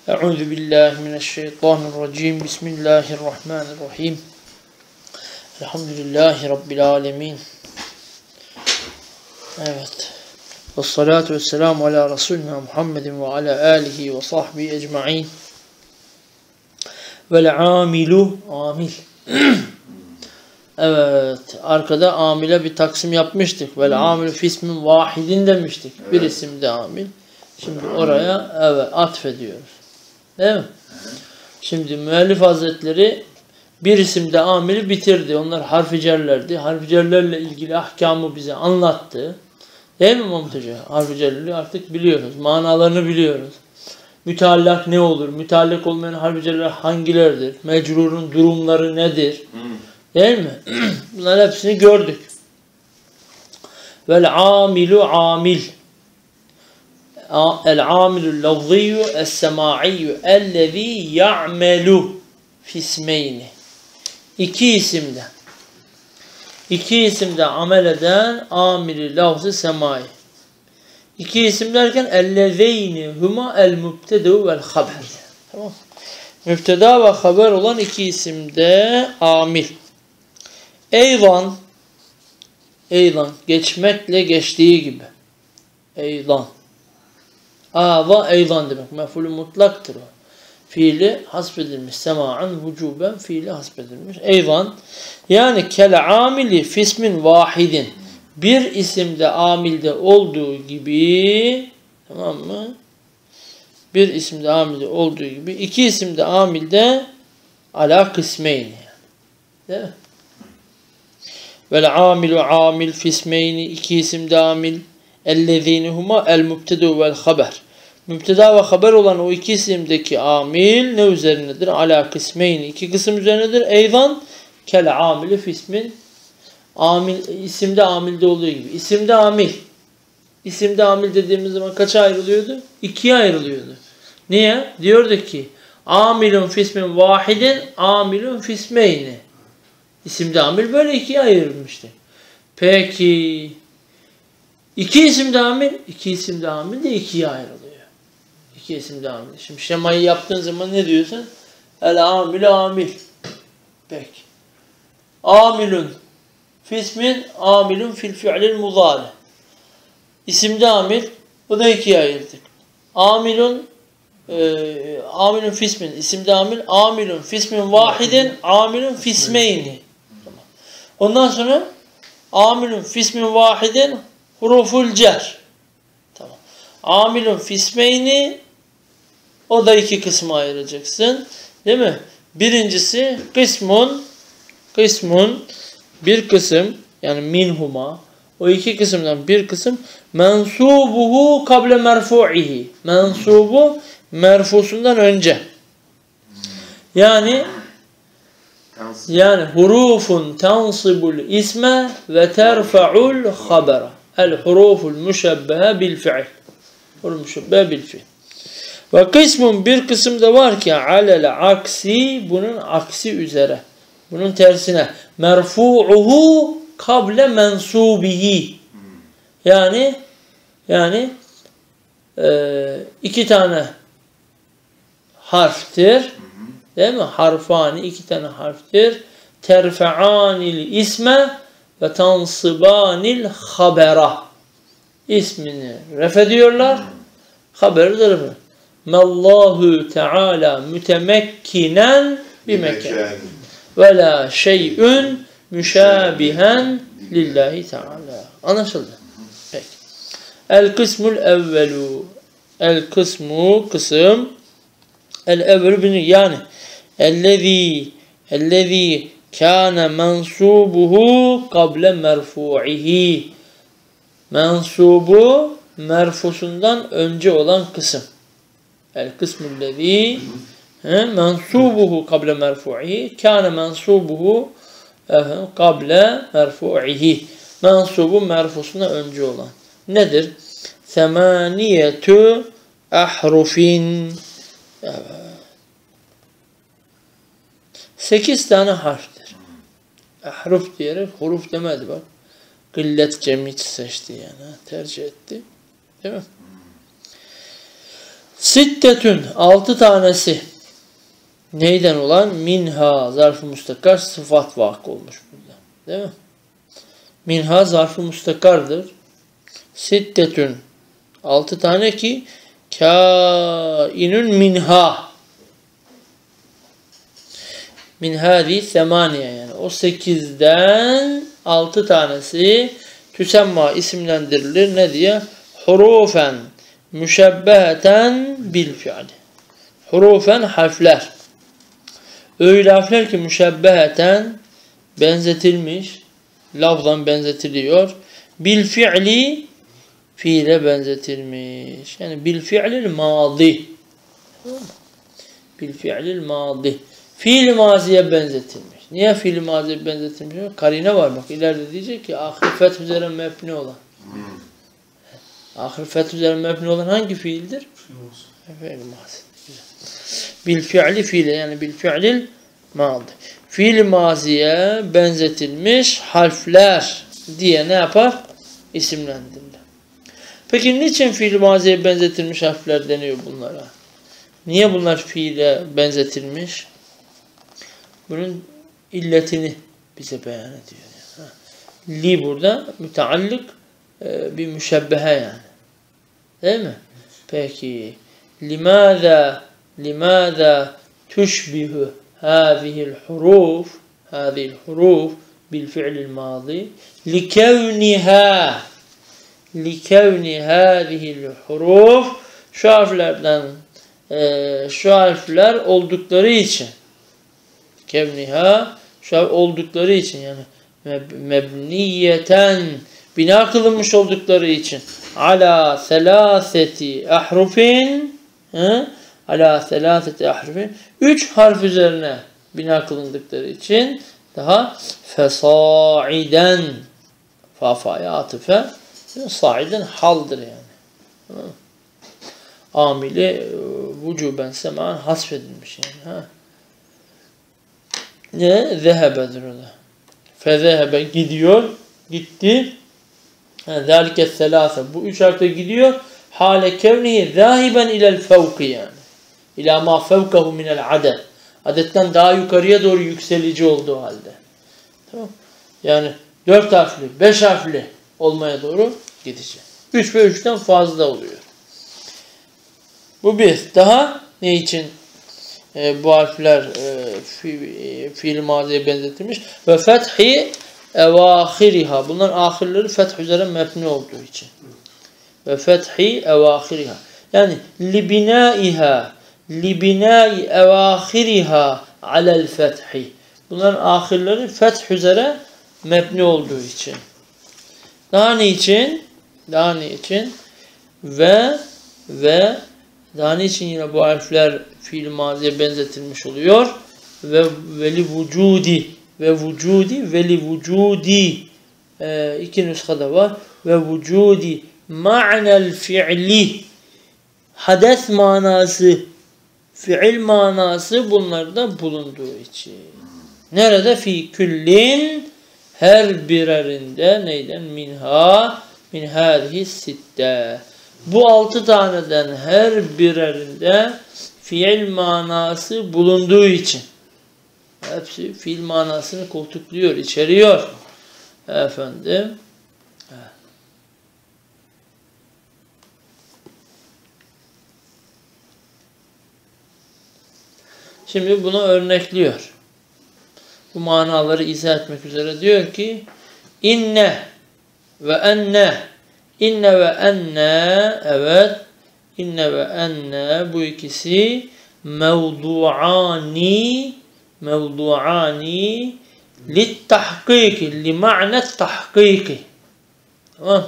Euzu billahi mineşşeytanirracim. Bismillahirrahmanirrahim. Elhamdülillahi Rabbil alemin. Evet. Vessalatu vesselamu ala Resulina Muhammedin ve ala alihi ve sahbihi ecma'in. Vel amilu amil. Evet. Arkada amile bir taksim yapmıştık. Vel amilu fismin vahidin demiştik. Bir isimde amil. Şimdi oraya evet atfediyoruz. Değil mi? Şimdi müellif hazretleri bir isimde amili bitirdi. Onlar harf-i cerlerdi. Harf-i cerlerle ilgili ahkamı bize anlattı. Değil mi Mahmut Hoca? Harf-i cerleri artık biliyoruz. Manalarını biliyoruz. Müteallak ne olur? Müteallak olmayan harf-i cerler hangilerdir? Mecrurun durumları nedir? Değil mi? Bunların hepsini gördük. Vel amilu amil. El-amilul lafziyyu es-sema'iyyu ellezî ya'melu fismeyni. İki isimde amel eden amili lafzı semai. İki isim derken ellezeyni huma el-mübtedu vel-haber. Tamam. Mübteda ve haber olan iki isimde amil. Eyvan geçmekle geçtiği gibi. Eyvan. Ava eyvan demek. Mef'ulü mutlaktır o. Fiili hasbedilmiş. Sema'an vücuben fiili hasbedilmiş. Eyvan. Yani kel-amili fismin vahidin. Bir isimde amilde olduğu gibi, tamam mı? Bir isimde amilde olduğu gibi iki isimde amilde ala kısmeyni. Değil mi? Vel amilu amil fismeyni, iki isimde amil. Ellezîni huma el-mübtedu vel haber. Mübteda ve haber olan o iki isimdeki amil ne üzerinedir? Ala kısmeyni. İki kısım üzerinedir. Eyvan kel amili fismin. Amil, isimde amilde olduğu gibi. İsimde amil. İsimde amil dediğimiz zaman kaça ayrılıyordu? İkiye ayrılıyordu. Niye? Diyorduk ki amilun fismin vahidin, amilun fismeyni. İsimde amil böyle ikiye ayrılmıştı. Peki İki isimde amil de ikiye ayrılıyor. İki isimde amil. Şimdi şemayı yaptığın zaman ne diyorsun? El amilu amil. Peki. Amilun fismin, amilun fil fi'lil muzari. İsimde amil. Bu da ikiye ayırdık. Amilun fismin. İsimde amil. Amilun fismin vahidin. Amilun fismeyni. Ondan sonra amilun fismin vahidin. Huruful cer. Tamam. Amilun fismeyni, o da iki kısma ayıracaksın. Değil mi? Birincisi kısmun bir kısım, yani minhuma, o iki kısımdan bir kısım mensubuhu kable merfu'ihi. Mensubu merfusundan önce. Yani hurufun tansibul isme ve terfa'ul habera. El-huruful müşebbehe bil-fi'l. Müşebbehe bil-fi'l. Ve kısmın bir kısım da var ki alel aksi, bunun aksi üzere. Bunun tersine. Merfu'uhu kable mensubihi. Yani iki tane harftir. Değil mi? Harfani, iki tane harftir. Terfe'anil isme ve tansıbanil habera. İsmini ref ediyorlar. Haberi de ref ediyorlar. Mallahu Teala mütemekkinen bimekan. Ve la şey'ün müşabihen lillahi Teala. Anlaşıldı. Peki. El kısmul evvelu. El kısmu kısım. El evvelu yani ellezî kâne mensubuhu kable merfu'ihi. Mensubu merfusundan önce olan kısım. El kısmullezî mensubuhu kable merfu'ihi. Kâne mensubuhu kable merfu'ihi. Mensubu merfusundan önce olan. Nedir? Semaniyetu ahrufin. Evet. 8 tane harftir. Ahruf diyerek huruf demedi bak. Gıllet cemiyeti seçti yani. Tercih etti. Değil mi? Sittetün 6 tanesi. Neyden olan? Minha zarf-ı mustakar sıfat vakı olmuş burada. Değil mi? Minha zarf-ı mustakardır. Sittetün 6 tane ki kainun minha. Min hadi semaniye yani. O 8'den 6 tanesi tüsemma isimlendirilir. Ne diye? Hurufen müşebbeheten bil fiili. Hurufen harfler. Öyle harfler ki müşebbeheten benzetilmiş. Lafzan benzetiliyor. Bil fiili fiile benzetilmiş. Yani bil fiilil madi. Bil fiilil madi. Fiil maziye benzetilmiş. Niye fiil maziye benzetilmiş? Karine var bak. İleride diyecek ki ahir feth üzere mebni olan. Ahir feth üzere mebni olan hangi fiildir? Fiil mazi. Bil fiili fiile yani bil fiilil madi. Fiil maziye benzetilmiş harfler diye ne yapar? İsimlendirilir. Peki niçin fiil maziye benzetilmiş harfler deniyor bunlara? Niye bunlar fiile benzetilmiş? Bunun illetini bize beyan ediyor. Li burada müteallık bir müşebbehe yani. Değil mi? Peki limaza tuşbihu hâzihil huruf bil fi'lil mâzi likevni hâzihil huruf şu harfler oldukları için kevniha şu oldukları için yani mebniyeten bina kılınmış oldukları için ala selaseti ahrufin üç harf üzerine bina kılındıkları için daha fesaiden fafaya atıfe saiden haldır yani. Amili vücuben seman hasfedilmiş yani. Ne? Zehebedir o da. Fezehebe gidiyor. Gitti. Zâlike selâse. Bu üç harfte gidiyor. Hâle kevnihi zâhiben ilel fevki yani. İlâ mâ fevkahu minel aded. Adetten daha yukarıya doğru yükselici olduğu halde. Tamam. Yani 4 harfli, 5 harfli olmaya doğru gidecek. 3 ve 3'ten fazla oluyor. Bu bir. Daha ne için bu harfler fiil maziye benzetilmiş? Ve fethi evâhiriha. Bunların ahirleri feth üzere mebni olduğu için. Ve fethi evâhiriha. Yani libinâi evâhiriha alel fethi. Bunların ahirleri feth üzere mebni olduğu için. Daha ne için? Daha ne için? Ve daha ne için yine bu harfler fiil maziye benzetilmiş oluyor? Ve veli vücudi iki nüshada var. Ve vücudi ma'nel fi'li hades manası fiil manası bunlarda bulunduğu için. Nerede? Fi küllin her birerinde neyden? Min hâzihi sitte. Bu 6 taneden her birerinde fiil manası bulunduğu için. Hepsi fiil manasını koltukluyor, içeriyor. Efendim. Şimdi bunu örnekliyor. Bu manaları izah etmek üzere diyor ki inne ve enne evet inne ve enne bu ikisi mevdu'ani littahkiki lima'net tahkiki. Tamam.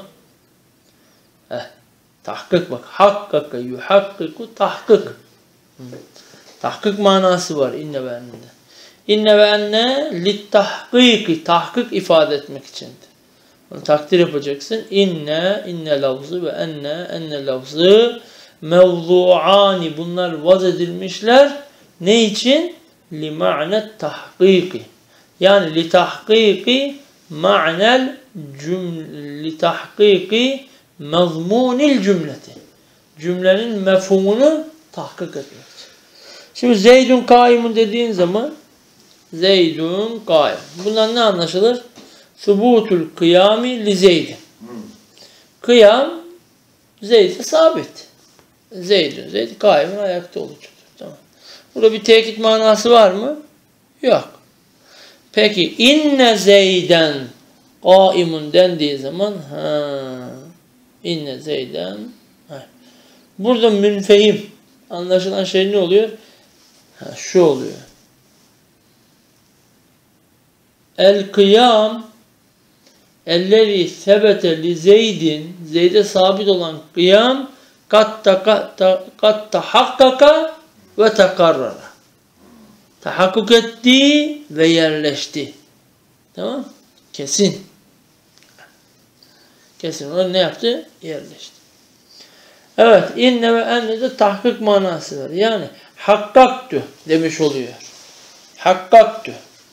Tahkik bak. Hakkaka yuhakkiku tahkik. Tahkik manası var inne ve enne. İnne ve enne littahkiki tahkik ifade etmek içindir. Onu takdir yapacaksın. İnne lafzı ve enne lafzı mevdu'ani bunlar vaz edilmişler. Ne için? Li ma'net tahkiki. Yani li tahkiki ma'nel li tahkiki mezmunil cümleti. Cümlenin mefhumunu tahkik etmek için. Şimdi Zeydun kaimun dediğin zaman Zeydun kaim. Bundan ne anlaşılır? Subutul kıyami li Zeydin. Kıyam Zeyd'e sabit. Zeyd kaimun ayakta olacak. Tamam. Burada bir tekit manası var mı? Yok. Peki inne Zeyden kaimun dendiği zaman inne Zeyden burada münfehim anlaşılan şey ne oluyor? Şu oluyor. El kıyam elleri sebete li Zeydin Zeyd'e sabit olan kıyam kat tahakkaka ve tekarrara. Tahakkuk etti ve yerleşti. Tamam? Kesin. Kesin. O ne yaptı? Yerleşti. Evet. İnne ve enne de tahkik manası var. Yani hakkaktü demiş oluyor. Hakkaktü.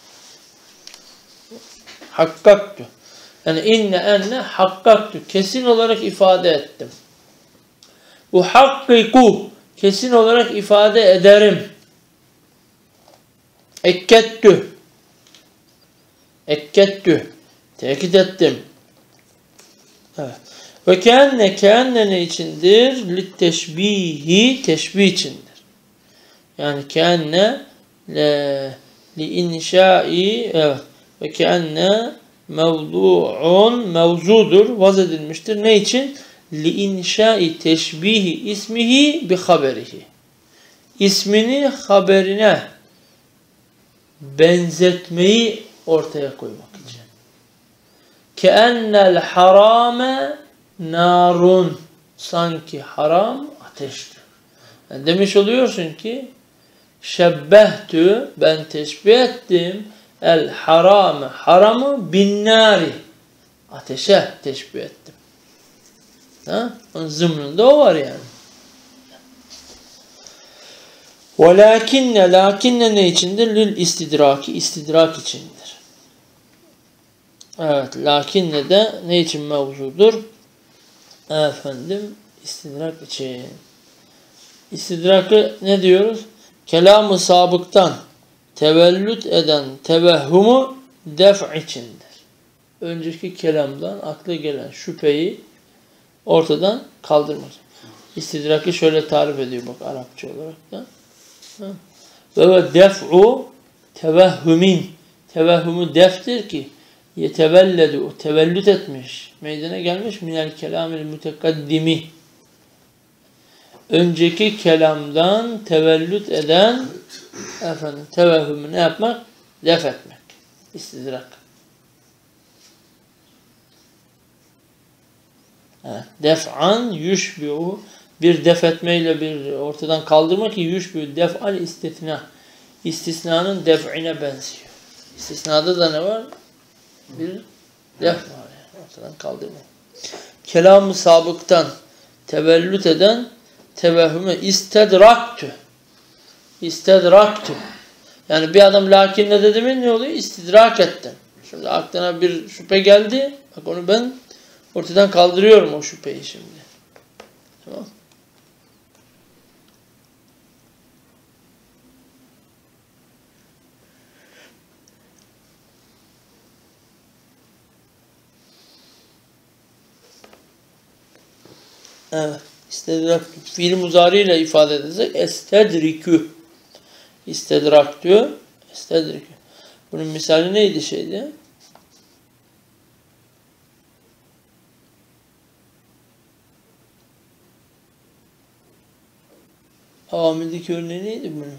Hakkaktü. Yani inne enne hakkaktü. Kesin olarak ifade ettim. Bu hakkiku kesin olarak ifade ederim. Ekkettü. Ekkettü. Tekit ettim. Evet. Ve keenne ne içindir? Litteşbihi teşbih içindir. Yani keenne li inşai evet. Ve keenne mevdu'un mevzudur. Vaz edilmiştir. Ne için? Li inşai teşbihi ismihi bi haberihi. İsmini haberine benzetmeyi ortaya koymak için. Keennel harame narun. Sanki haram ateştir. Yani demiş oluyorsun ki şebbehtü ben teşbih ettim el harame haramı bin nari. Ateşe teşbih ettim. Ha? Onun zımnında o var yani. Lakinne ne içindir? Lil istidraki. İstidrak içindir. Evet. Lakinne de ne için mevzudur? Efendim istidrak için. İstidrakı ne diyoruz? Kelam-ı sabıktan tevellüt eden tevehhumu def' içindir. Önceki kelamdan akla gelen şüpheyi ortadan kaldırmak. İstidrakı şöyle tarif ediyor bak Arapça olarak da. Ve def'u tevehhümin. Tevehhümü deftir ki yetevelledu tevellüt etmiş. Meydana gelmiş minel kelamil mütekaddimi. Önceki kelamdan tevellüt eden tevehhümü ne yapmak? Def etmek. İstidrak. Evet. Def'an yushbi'u bir def etmeyle bir ortadan kaldırma ki yushbi'u def'al istisna. İstisnanın def'ine benziyor. İstisnada da ne var? Bir def var yani. Ortadan kaldırma. Kelam-ı sabıktan tevellüt eden tevehhüme istedraktü. İstedraktü. Yani bir adam lakin ne dedi mi ne oluyor? İstidrak ettim. Şimdi aklına bir şüphe geldi. Bak onu ben ortadan kaldırıyorum o şüpheyi şimdi. Tamam. Evet. İstidrak fiil muzari ile ifade edilsek estedrikü. İstidrak diyor. Estedrikü. Bunun misali neydi şeydi? Avamildeki örneği neydi bunun?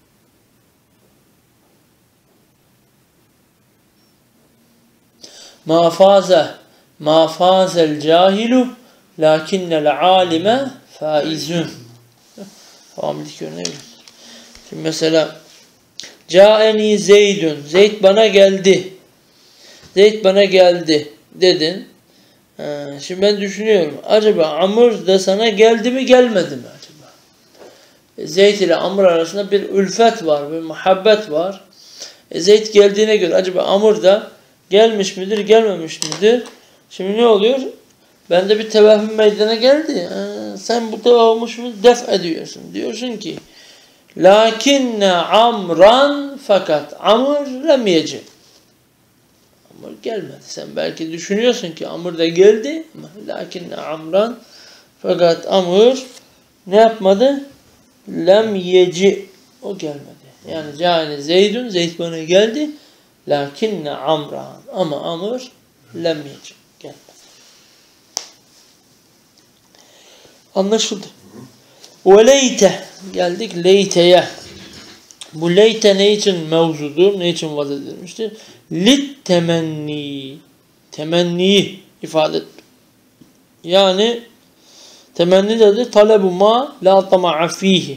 Ma fazel cahilu lakinnel alime faizun. Avamildeki örneği. Şimdi mesela Câeni Zeydun. Zeyd bana geldi. Zeyd bana geldi dedin. Şimdi ben düşünüyorum. Acaba Amr da sana geldi mi gelmedi mi acaba? Zeyd ile Amr arasında bir ülfet var, bir muhabbet var. Zeyd geldiğine göre acaba Amr da gelmiş midir, gelmemiş midir? Şimdi ne oluyor? Bende bir tevehüm meydana geldi. Sen bu tevehümü def ediyorsun. Diyorsun ki lakinne amran fakat amr lem yeci. Amr gelmedi. Sen belki düşünüyorsun ki amr da geldi. Lakinne amran fakat amr ne yapmadı? Lem yeci. O gelmedi. Yani cani Zeydun. Zeyd bana geldi. Lakinne amran. Ama amr lem yeci. Gelmedi. Anlaşıldı. Ve leyte. Geldik leyteye. Bu leyte ne için mevzudur? Ne için vaz edilmiştir? Lit temenni. Temenniyi ifade et. Yani temenni dedi talebu ma la tama'a fihi.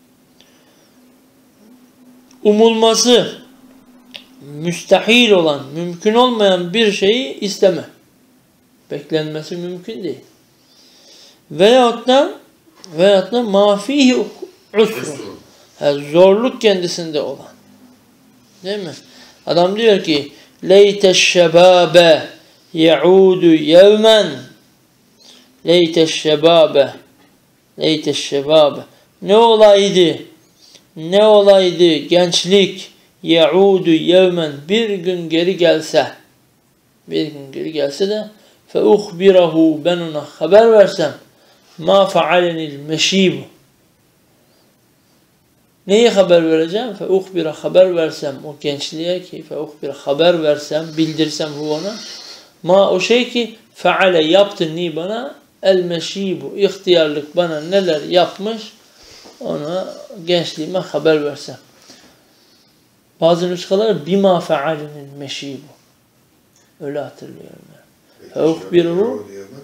Umulması müstahil olan, mümkün olmayan bir şeyi isteme. Beklenmesi mümkün değil. Veyahut da ma fihi usru. Zorluk kendisinde olan. Değil mi? Adam diyor ki leyteşşebâbe ye'ûdü yevmen leyteşşebâbe ne olaydı gençlik ye'ûdü yevmen bir gün geri gelse de fe uhbirahu ben ona haber versem ma fa'alenil meşîbu. Neyi haber vereceğim? Fe haber versem o gençliğe ki haber versem, bildirsem bu ona. Ma o şey ki feale yaptı ni bana el meşibu. İhtiyarlık bana neler yapmış ona gençliğime haber versem. Bazı nüshalar bima fealenil meşibu. Öyle hatırlıyorum yani. Fe uhbiruhu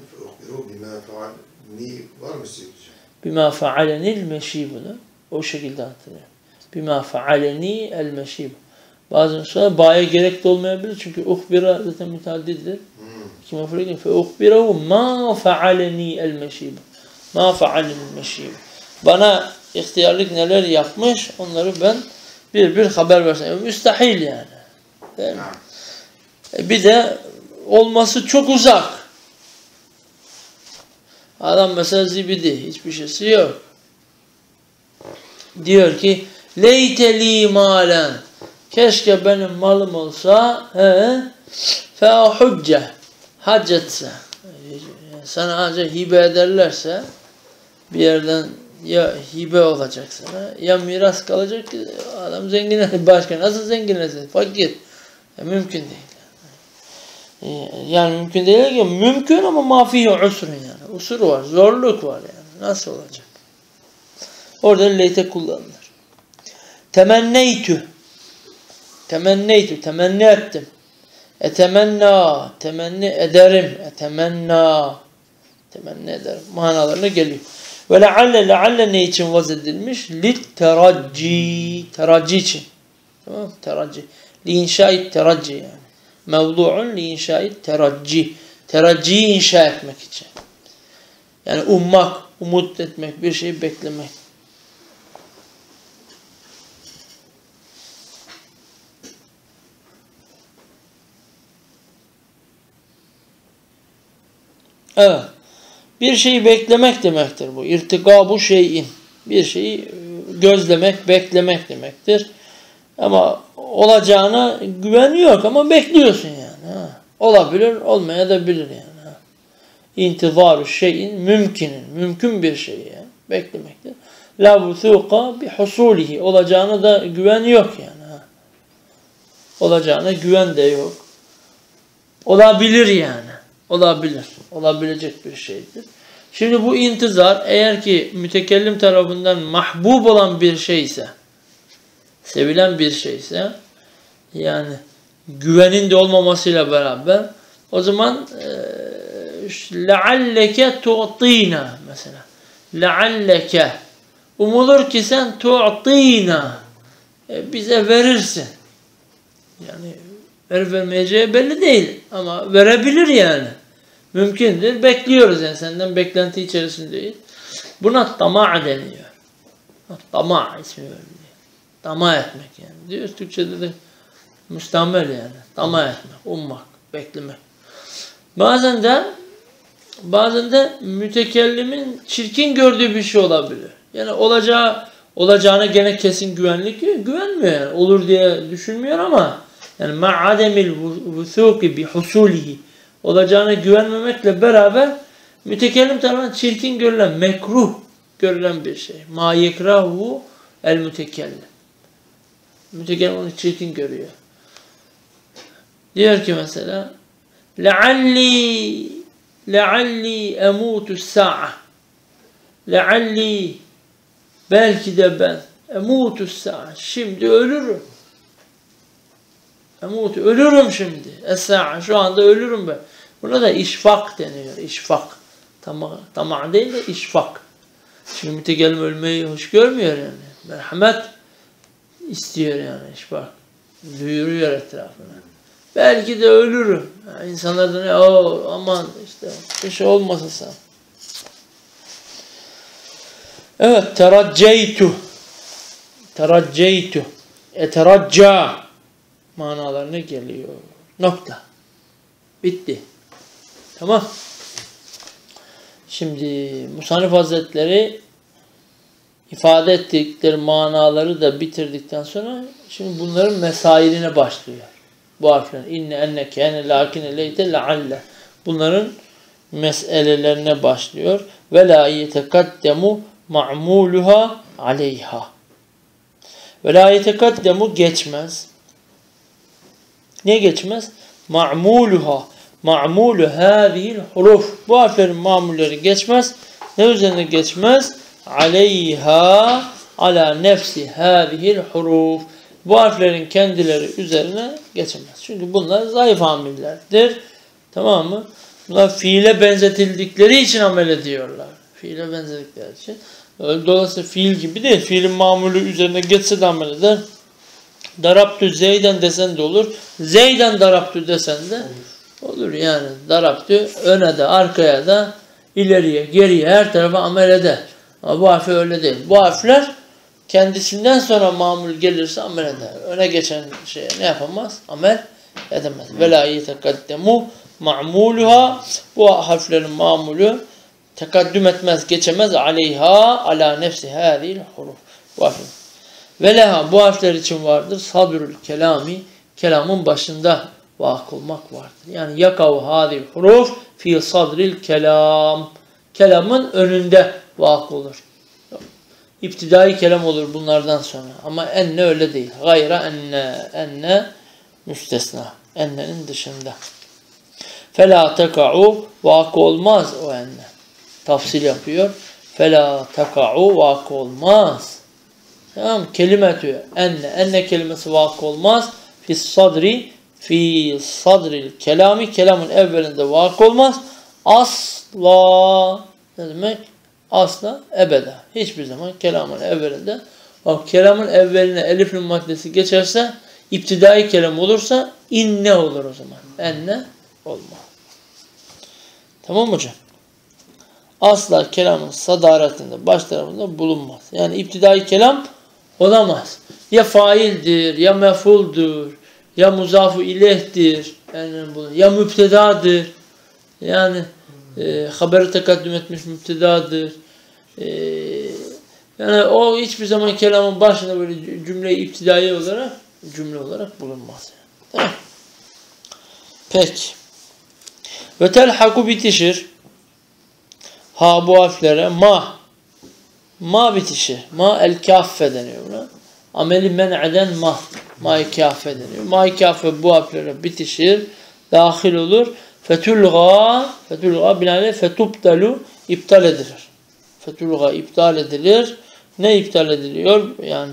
bima fealenil meşibu. O şekilde hatırlıyorum. Bima fa'aleni el meşib. Bazen sonra ba'ya gerek de olmayabilir. Çünkü uhbira zaten müteaddidir. Kim afirkin fe uhbirahu ma fa'aleni el meşib. Ma fa'aleni el meşib. Bana ihtiyarlık neler yapmış onları ben bir haber versem. Müstahil yani. Değil mi? Bir de olması çok uzak. Adam mesela zibidi. Hiçbir şeysi yok. Diyor ki leyteli malen keşke benim malım olsa fe hucce hac etse sana hacca hibe ederlerse bir yerden ya hibe olacak sana ya miras kalacak ki adam zengin başka nasıl zenginlesin fakir mümkün değil yani mümkün değil ki mümkün ama mafihi usrun yani usur var zorluk var yani nasıl olacak orada leyte kullanılır. Temenni ettim. Etemenna, temenni ederim. Temenni ederim. Manalarına geliyor. Ve lealle ne için vaz edilmiş? Lit teracci için. Tamam teracci. Li inşa'it teracci yani. Mevdu'un li inşa'it teracci. Teracciyi inşa etmek için. Yani ummak, umut etmek, bir şeyi beklemek. Evet. Bir şeyi beklemek demektir bu. İrtikabu şeyin. Bir şeyi gözlemek, beklemek demektir. Ama olacağına güven yok ama bekliyorsun yani. Ha. Olabilir, olmayabilir yani. Ha. İntizaru şeyin mümkün bir şey yani. Beklemektir. La vusuqa bi husulihi. Olacağına da güven yok yani. Ha. Olacağına güven de yok. Olabilir yani. Olabilir. Olabilecek bir şeydir. Şimdi bu intizar eğer ki mütekellim tarafından mahbub olan bir şeyse, sevilen bir şeyse, yani güvenin de olmamasıyla beraber o zaman lealleke tu'tina mesela. Lealleke umulur ki sen tu'tina bize verirsin. Yani vermeyeceği belli değil ama verebilir yani. Mümkündür. Bekliyoruz yani senden beklenti içerisindeyiz. Buna tama' deniyor. Tama' ismi veriliyor. Tama etmek yani. Diyoruz Türkçe'de de müstamel yani. Tama etmek, ummak, beklemek. Bazen de bazen de mütekellimin çirkin gördüğü bir şey olabilir. Yani olacağına gene kesin güvenmiyor yani. Olur diye düşünmüyor ama yani ma'ademil vusuki bi husulihi, olacağına güvenmemekle beraber mütekellim tarafından çirkin görülen, mekruh görülen bir şey. Ma yekrahu el mütekellim. Mütekellim onu çirkin görüyor. Diyor ki mesela lealli emutu sa'a, lealli, belki de ben emutu sa'a, şimdi ölürüm. Ölürüm şimdi. Es-sa'a, şu anda ölürüm ben. Buna da işfak deniyor. İşfak. Tamam değil de işfak. Çünkü mütekellim ölmeyi hoş görmüyor yani. Merhamet istiyor yani işfak. Duyuruyor etrafına. Belki de ölürüm. Yani insanlar da aman işte bir şey olmasın sen. Evet, teracceytu. Eteracca manalarına geliyor. Nokta. Bitti. Tamam. Şimdi Musannif Hazretleri ifade ettikleri manaları da bitirdikten sonra şimdi bunların mesailine başlıyor. Bu harflerin inne, enne, kâne, lâkine, leyte, lealle. Bunların meselelerine başlıyor. Ve lâ yetekaddemu ma'muluha aleyha. Ve lâ yetekaddemu geçmez. Ne geçmez? Ma'muluha. Ma'mulu hâzihil huruf. Bu harflerin mamulleri geçmez. Ne üzerine geçmez? Aleyha ala nefsi hâzihil huruf. Bu harflerin kendileri üzerine geçemez. Çünkü bunlar zayıf amillerdir. Tamam mı? Bunlar fiile benzetildikleri için amel ediyorlar. Fiile benzedikleri için. Dolayısıyla fiil gibi değil. Fiilin mamulü üzerine geçse de amel eder. Darabtü Zeyden desen de olur. Zeyden darabtü desen de olur. Yani darabtü öne de arkaya da ileriye geriye her tarafa amel eder. Ama bu harfi öyle değil. Bu harfler kendisinden sonra mamul gelirse amel eder. Öne geçen şeye ne yapamaz? Amel edemez. Ve la yetekaddemu ma'muluha. Bu harflerin mamulü tekaddüm etmez, geçemez. Aleyha ala nefsi hâzihil huruf. Bu harfler. Ve leha, bu harfler için vardır. Sadrül kelami, kelamın başında vakı olmak vardır. Yani yakav hâzihil huruf fi sadril kelam. Kelamın önünde vakı olur. İptidai kelam olur bunlardan sonra. Ama enne öyle değil. Gayra enne. Enne müstesna. Ennenin dışında. Fela teka'u, vakı olmaz o enne. Tafsil yapıyor. Fela teka'u, vakı olmaz. Tamam. Kelimetü enne. Enne kelimesi vakı olmaz. Fi sadril kelami. Kelamın evvelinde vakı olmaz. Asla. Ne demek? Asla, ebeda. Hiçbir zaman kelamın evvelinde. Bak, kelamın evveline elif'in maddesi geçerse, iptidai kelam olursa inne olur o zaman. Enne olmaz. Tamam mı hocam? Asla kelamın sadaretinde, baş tarafında bulunmaz. Yani iptidai kelam olamaz. Ya faildir, ya mefuldur, ya muzafu ilehtir, yani ya müptedadır. Yani haberi tekaddüm etmiş müptedadır. Yani o hiçbir zaman kelamın başında böyle cümle-i iptidai olarak cümle olarak bulunmaz. Tamam. Peki. Ve telhaku bitişir. Ha bu harflere ma bitişir. Ma el kaffe deniyor buna. Ameli men'eden ma-i kaffe deniyor. Ma-i kaffe bu harflere bitişir. Dahil olur. Fetulga binaenaleyh fetubtalu, iptal edilir. Fetulga iptal edilir. Ne iptal ediliyor? Yani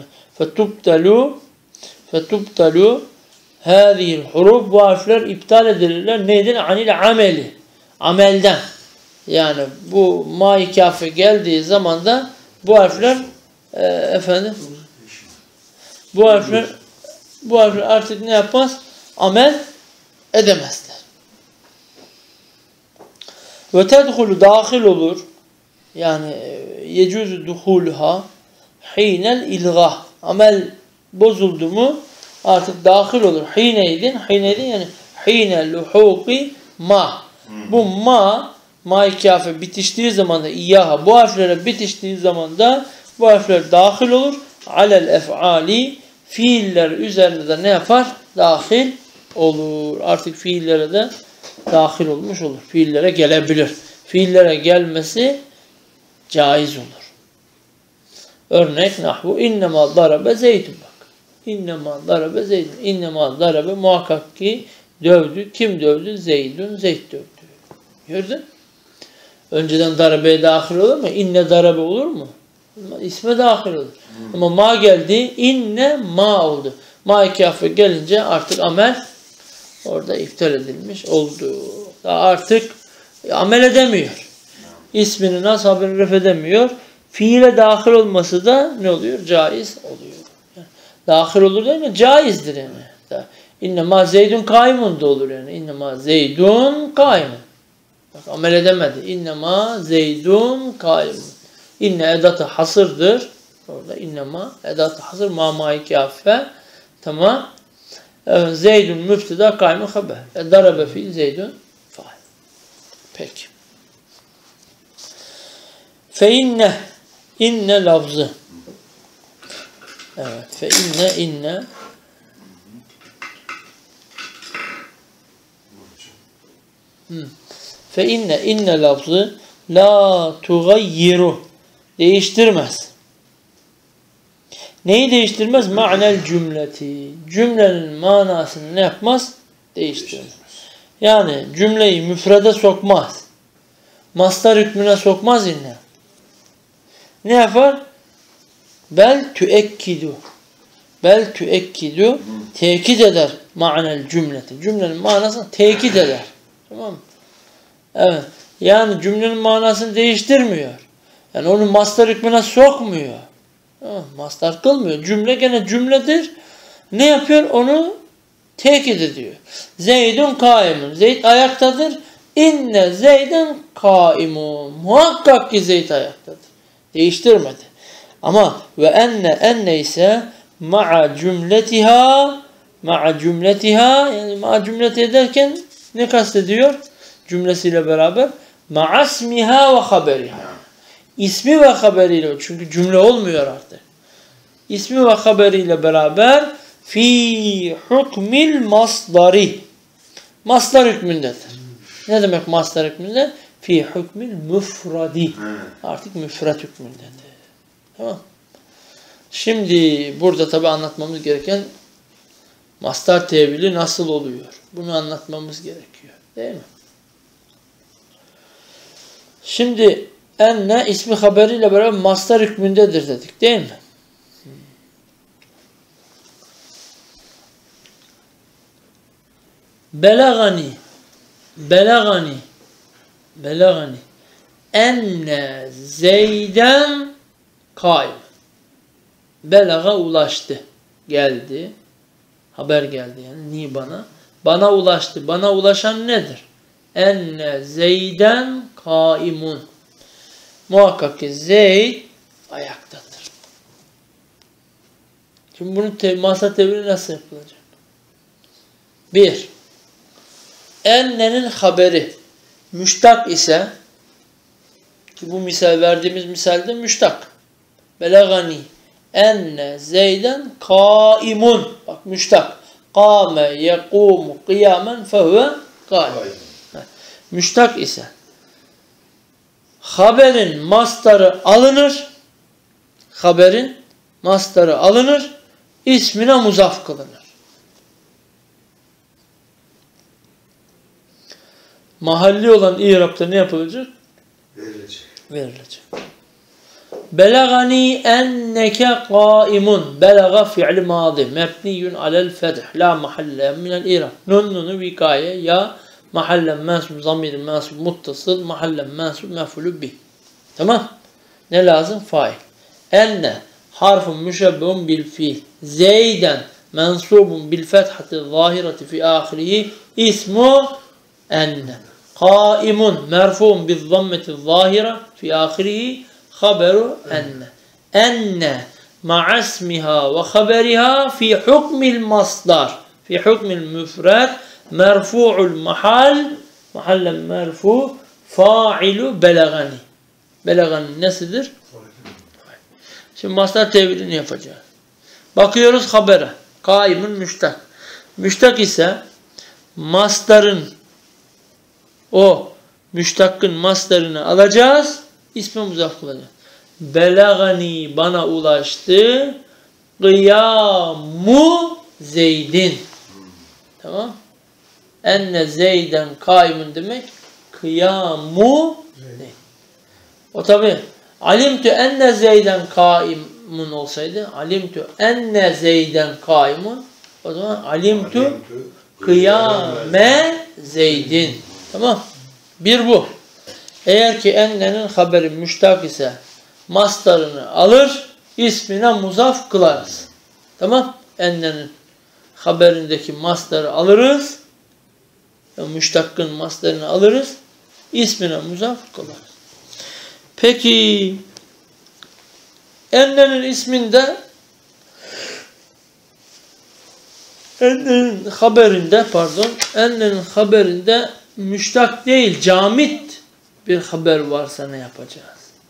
fetubtalu hâzihil huruf, bu harfler iptal edilirler. Neyden? Anil ameli. Amelden. Yani bu ma-i kâfe geldiği zaman da bu harfler bu harfler artık ne yapmaz? Amel edemezler. Ve tedhulu dahil olur. Yani yecuzu duhulha hinel ilgah. Amel bozuldu mu artık dahil olur. Hineydin yani hine luhuki ma. Bu ma ma-i kâfe bitiştiği zaman da iyyaha bu harflere bitiştiği zaman da bu harfler dahil olur. Alel ef'ali fiiller üzerinde de ne yapar? Dahil olur. Artık fiillere de dahil olmuş olur. Fiillere gelebilir. Fiillere gelmesi caiz olur. Örnek nahvu innema darabe zeydun bak. İnnema darabe zeydun. İnnema darabe muhakkak ki dövdü. Kim dövdü? Zeydun. Zeyd dövdü. Gördün? Önceden darabeye dahil olur mu? İnne darabe olur mu? İsme dahil olur. Ama ma geldi. İnne ma oldu. Ma-i kâfe gelince artık amel orada iptal edilmiş oldu. Daha artık amel edemiyor. İsmini nasıl haberini ref edemiyor. Fiile dahil olması da ne oluyor? Caiz oluyor. Yani dahil olur değil mi? Caizdir yani. İnnemâ zeydun kaimun da olur yani. İnnemâ zeydun kaimun. Bak amel edemedi. İnnemâ zeydun kaimun. İnne edatı hasırdır. Orada innema edatı hasır ma-i kâfe. Tamam. Zeydun müfteda kaimun haber. Darabe fiil zeydun fail. Peki. Fe inne lafzı. Evet. Fe inne Fe inne lafzı la tugayyiru değiştirmez. Neyi değiştirmez? Ma'nel cümleti. Cümlenin manasını ne yapmaz? Değiştirmez. Yani cümleyi müfrede sokmaz. Mastar hükmüne sokmaz inne. Ne yapar? Bel tüekkidu. Bel tüekkidu. Tekit eder ma'nel cümleti. Cümlenin manasını tekit eder. Tamam mı? Evet. Yani cümlenin manasını değiştirmiyor. Yani onu mastar hükmüne sokmuyor. Mastar kılmıyor. Cümle gene cümledir. Ne yapıyor? Onu tekit ediyor. Zeydun kaimun. Zeyd ayaktadır. İnne Zeydun kaimun. Muhakkak ki Zeyd ayaktadır. Değiştirmedi. Ama ve enne ise ma'a cümletiha yani ma'a cümleti ederken ne kastediyor? Cümlesiyle beraber ma'asmiha ve haberiha. İsmi ve haberiyle, çünkü cümle olmuyor artık. İsmi ve haberiyle beraber fi hukmil masdari. Masdar hükmündedir. Ne demek masdar hükmünde? Fi hukmil müfradi. Artık müfret hükmündedir. Tamam. Şimdi burada tabi anlatmamız gereken masdar tevili nasıl oluyor? Bunu anlatmamız gerekiyor. Değil mi? Şimdi enne ismi haberiyle beraber masdar hükmündedir dedik. Değil mi? Belagani enne Zeyden kaim. Belaga ulaştı. Geldi. Haber geldi yani. Niye bana? Bana ulaştı. Bana ulaşan nedir? Enne Zeyden kaimun. Muhakkak ki Zeyd ayaktadır. Şimdi bunun masdar tevili nasıl yapılacak? 1. Enne'nin haberi müştak ise, ki bu misal verdiğimiz misalde müştak. Belagani enne Zeyden kaimun. Bak müştak. Kâme yekûmu kıyamen fehuve kâim. Müştak ise haberin mastarı alınır. İsmine muzaf kılınır. Mahalli olan i'rab'ta ne yapılacak? Verilecek. Belagani enneke kaimun. Belaga fi'li madi. Mebniyun alel feth. La mahalle minel i'rab. Nunu vikaye ya mahallen mensub zamir mensub muttasıl mahallen mensub mef'ulü bih. Tamam? Ne lazım? Fail. Enne harfun müşebbehun bil fiil. Zeyden mensubun bil fethati zahireti fi ahirihi ismu enne. Kaimun merfuun bil zammeti zahire fi ahirihi haberu enne. Enne ma'asmiha ve haberiha fi hukmil masdar. Fi hukmil müfred merfu'ul mahal mahallen merfu Fa'ilu belagani. Belagani nesidir? Şimdi mastar tevilini yapacağız. Bakıyoruz habere. Kaimun müştak. Müştak ise mastarın o müştakkın mastarını alacağız. İsmi muzaf kılacağız. Belagani bana ulaştı. Kıyamu Zeydin. Tamam. Enne Zeyden kaimun demek. Kıyamu Zeyd. O tabi. Alimtu enne Zeyden kaimun olsaydı. Alimtu enne Zeyden kaimun. O zaman alimtu kıyame Zeydin. Tamam. Bir bu. Eğer ki ennenin haberi müştak ise mastarını alır, ismine muzaf kılarız. Tamam. Ennenin haberindeki mastarı alırız. Müştakkın mastarını alırız. İsmine muzaf kılarız. Peki ennenin isminde ennenin haberinde müştak değil, camit bir haber varsa ne yapacağız?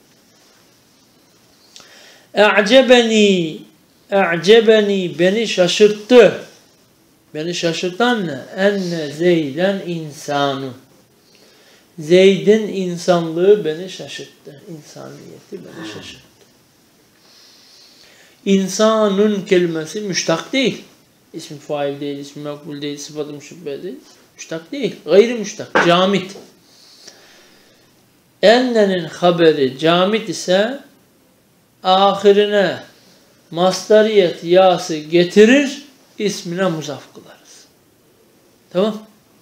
E'cebeni beni şaşırttı. Beni şaşırtan ne? Enne Zeyden insanu. Zeyd'in insanlığı beni şaşırttı. İnsaniyeti beni şaşırttı. İnsanun kelimesi müştak değil. İsmi fail değil, ismi makbul değil, sıfatı müşebbe değil. Müştak değil. Gayri müştak. Camit. Ennenin haberi camit ise ahirine mastariyet yası getirir, ismine muzaf kılarız. Tamam.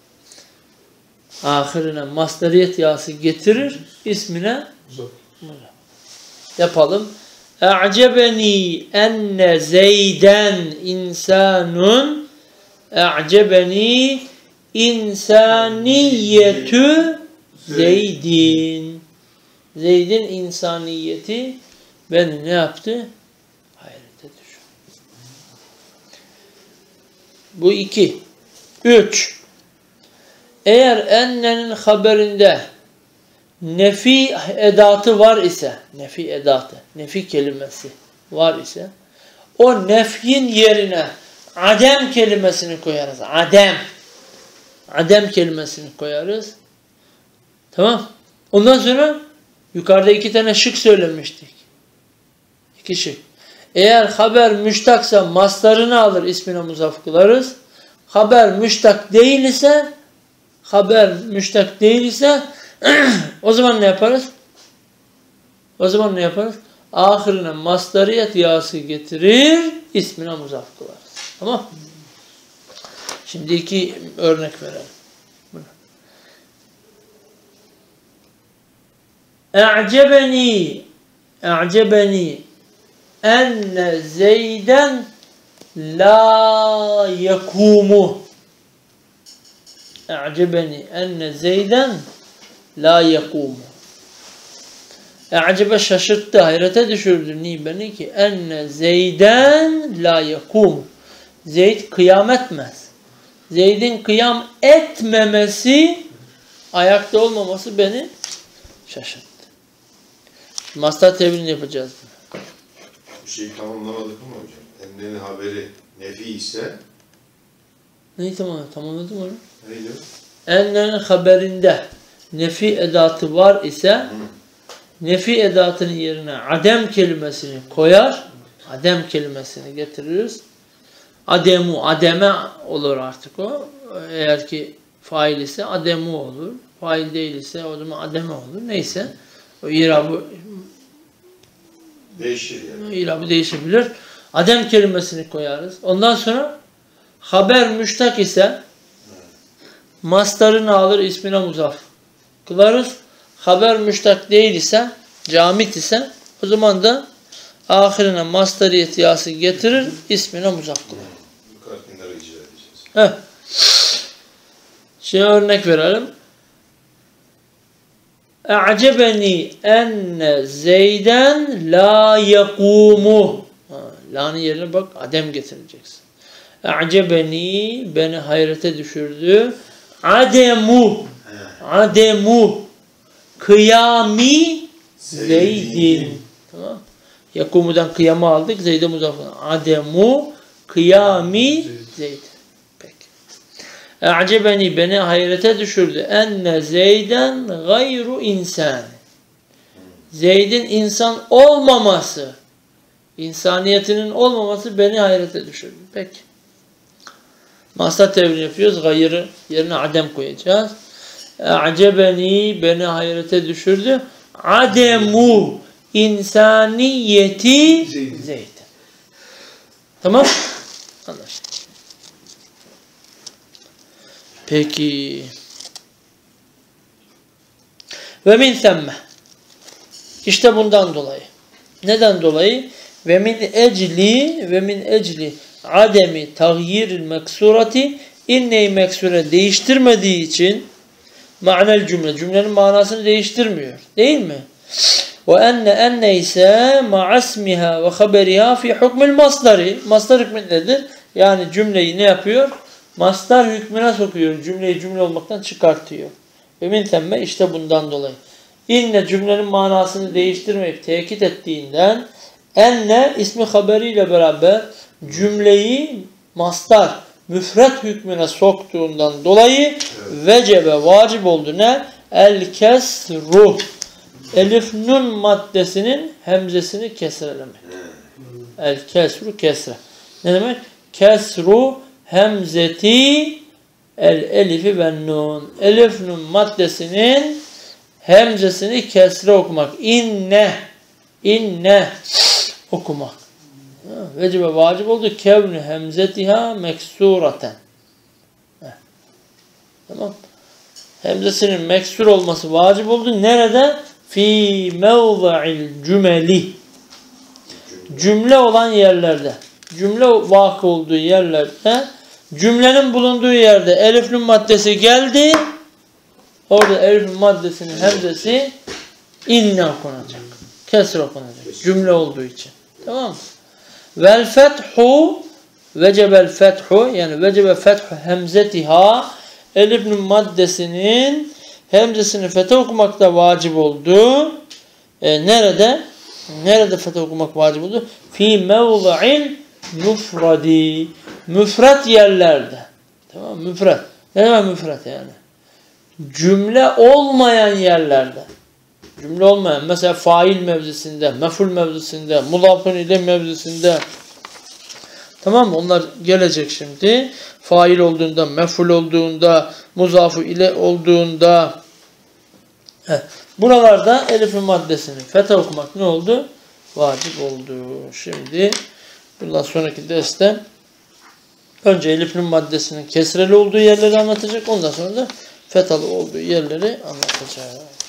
Ahirine mastariyet yası getirir, ismine muzaf. Yapalım. E'cebeni enne Zeyden insanun. E'cebeni insaniyetü Zeydin. Zeyd'in insaniyeti beni ne yaptı? Hayrete düşürdü. Bu 2. 3. Eğer ennenin haberinde nefi edatı var ise, nefi kelimesi var ise, o nefyin yerine adem kelimesini koyarız. Adem kelimesini koyarız. Tamam. Ondan sonra yukarıda 2 tane şık söylemiştik. 2 şık. Eğer haber müştaksa mastarını alır, ismine muzaf kılarız. Haber müştak değil ise o zaman ne yaparız? Ahirine mastariyet yası getirir, ismine muzaf kılarız. Tamam. Şimdi 2 örnek verelim. E'cebeni enne Zeyden la yekumu. E'cebeni enne Zeyden la yekumu. E'cebe şaşırttı, hayrete düşürdü beni ki enne Zeyden la yekumu. Zeyd kıyam etmez. Zeyd'in kıyam etmemesi, ayakta olmaması beni şaşırttı. Mastar tevilini yapacağız. Bir şeyi tamamlamadık mı hocam? Ennenin haberi nefi ise... Neyi tamamladım onu? Neydi? Ennenin haberinde nefi edatı var ise nefi edatının yerine adem kelimesini koyar. Adem kelimesini getiririz. Ademe olur artık o. Eğer ki fail ise ademu olur. Fail değil ise o zaman ademe olur. Neyse. O irabı değişir yani. İrabı değişebilir. Adem kelimesini koyarız. Ondan sonra haber müştak ise mastarını alır, ismine muzaf kılarız. Haber müştak değil ise, camit ise o zaman da ahirine mastariyet yası getirir, ismine muzaf kılarız. Yukarıdakileri icra edeceğiz. Evet. Şimdi örnek verelim. E'cebeni enne Zeyden la yekumu. La'nın yerine bak adem getireceksin. E'cebeni beni hayrete düşürdü. Ademu. kıyami Zeydin. Tamam. Yakumu'dan kıyamı aldık. Zeyd'e muzaffer. Ademu kıyami Zeyd. Peki. E'cebeni beni hayrete düşürdü. Enne Zeyden gayru insan. Zeyd'in insan olmaması, insaniyetinin olmaması beni hayrete düşürdü. Peki. Mastar tevrini yapıyoruz. Gayrı yerine adem koyacağız. E'cebeni beni hayrete düşürdü. Ademu insaniyeti Zeyd. Tamam? Anlaştık. Peki. Ve min semme. İşte bundan dolayı. Neden dolayı? Ve min ecli ademi taghyiril meksurati inneyi meksure değiştirmediği için ma'nel cümle. Cümlenin manasını değiştirmiyor. Değil mi? Ve enne ise ma'asmiha ve haberiha fi hukmil masdari. Masdar hükmündedir. Yani cümleyi ne yapıyor? Masdar hükmüne sokuyor. Cümleyi cümle olmaktan çıkartıyor. Ve min temme işte bundan dolayı. İnne cümlenin manasını değiştirmeyip tekit ettiğinden enne ismi haberiyle beraber cümleyi masdar müfret hükmüne soktuğundan dolayı vecebe vacip oldu ne? El kesru. Elif nun maddesinin hemzesini kesrelemek. El kesru kesre. Ne demek? Kesru hemzeti el elifi ve nun. Elif nun maddesinin hemzesini kesre okumak. İnne okumak. Vecibe vacip oldu. Kevnü hemzetiha meksureten. Tamam. Hemzesinin meksur olması vacip oldu. Nerede? Fi mevza'il cümeli. Cümle olan yerlerde. Cümle vakı olduğu yerlerde. Cümlenin bulunduğu yerde elif nun maddesi geldi. Orada elif nun maddesinin hemzesi inne okunacak. Kesr okunacak. Cümle olduğu için. Tamam mı? Vel fethu vecebel fethu yani vecebe fethu hemzetiha elif nun maddesinin hemzesini fethe okumakta vacip oldu. Nerede? Nerede fethe okumak vacip oldu? Fi mevza'il müfradi. Müfret yerlerde. Tamam mı? Müfret. Ne demek müfret yani? Cümle olmayan yerlerde. Cümle olmayan. Mesela fail mevzisinde, mef'ul mevzisinde, mudafun ile mevzisinde. Tamam mı? Onlar gelecek şimdi. Fail olduğunda, mef'ul olduğunda, muzafu ile olduğunda. Buralarda elif-i maddesini fethe okumak ne oldu? Vacip oldu. Şimdi bundan sonraki derste önce elif-i maddesinin kesreli olduğu yerleri anlatacak. Ondan sonra da fethalı olduğu yerleri anlatacak.